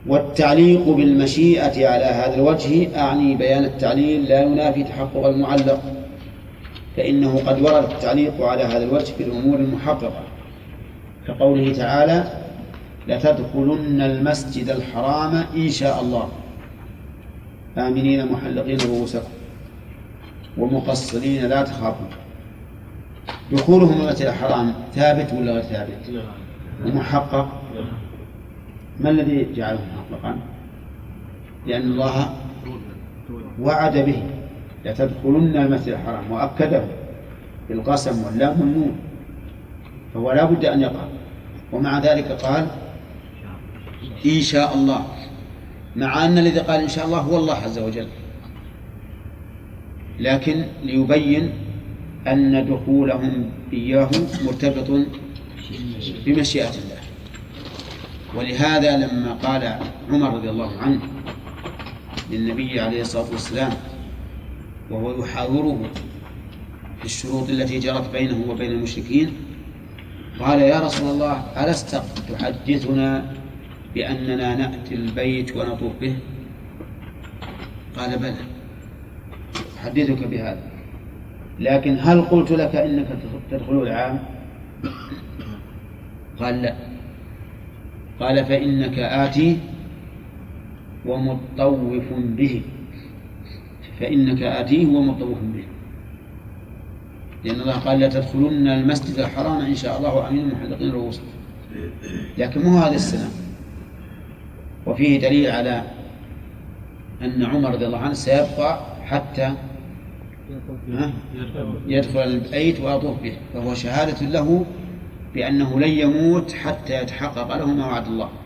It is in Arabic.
والتعليق بالمشيئة على هذا الوجه أعني بيان التعليل لا ينافي تحقق المعلق، فإنه قد ورد التعليق على هذا الوجه في الأمور المحققة، كقوله تعالى: لتدخلن المسجد الحرام إن شاء الله آمنين محلقين رؤوسكم ومقصرين لا تخافون. دخولهم المسجد الحرام ثابت ولا غير ثابت؟ ومحقق. ما الذي جعله محققا؟ لأن الله وعد به لتدخلن المسجد الحرام وأكده بالقسم واللام والنون، فهو لا بد أن يقع. ومع ذلك قال إن شاء الله، مع أن الذي قال إن شاء الله هو الله عز وجل، لكن ليبين أن دخولهم إياه مرتبط بمشيئة الله. ولهذا لما قال عمر رضي الله عنه للنبي عليه الصلاة والسلام وهو يحاوره في الشروط التي جرت بينه وبين المشركين، قال: يا رسول الله، ألست تحدثنا بأننا نأتي البيت ونطوف به؟ قال: بلى، أحدثك بهذا، لكن هل قلت لك إنك تدخل العام؟ قال: لا. قال: فإنك آتي ومطوف به، فإنك آتيه ومطوف به، لأن الله قال: لا تدخلن المسجد الحرام إن شاء الله آمنين محلقين رؤوسكم، لكن مو هذا السنة. وفيه دليل على أن عمر رضي الله عنه سيبقى حتى يدخل البيت ويطوف به، فهو شهادة له بأنه لن يموت حتى يتحقق له ما وعد الله.